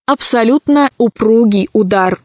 абсолютно упругий удар.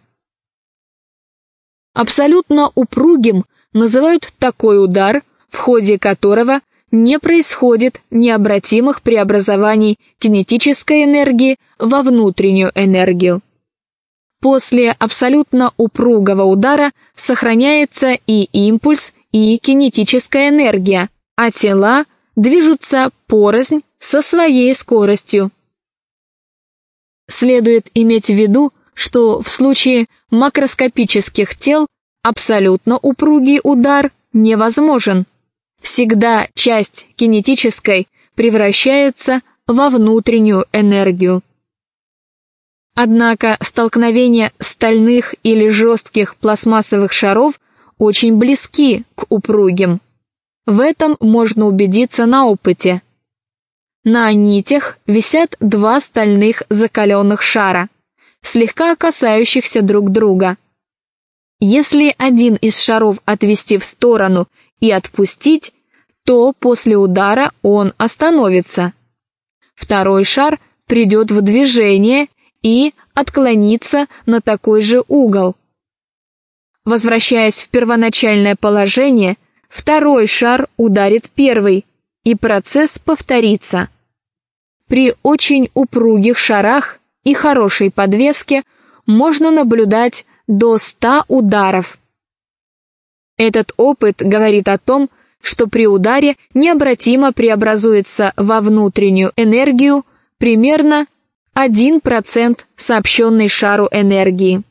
Абсолютно упругим называют такой удар, в ходе которого не происходит необратимых преобразований кинетической энергии во внутреннюю энергию. После абсолютно упругого удара сохраняется и импульс, и кинетическая энергия, а тела движутся порознь со своей скоростью. Следует иметь в виду, что в случае макроскопических тел абсолютно упругий удар невозможен. Всегда часть кинетической превращается во внутреннюю энергию. Однако столкновения стальных или жестких пластмассовых шаров очень близки к упругим. В этом можно убедиться на опыте. На нитях висят два стальных закаленных шара, слегка касающихся друг друга. Если один из шаров отвести в сторону и отпустить, то после удара он остановится. Второй шар придет в движение и отклонится на такой же угол. Возвращаясь в первоначальное положение, второй шар ударит первый, и процесс повторится. При очень упругих шарах и хорошей подвеске можно наблюдать до 100 ударов. Этот опыт говорит о том, что при ударе необратимо преобразуется во внутреннюю энергию примерно 1% сообщенной шару энергии.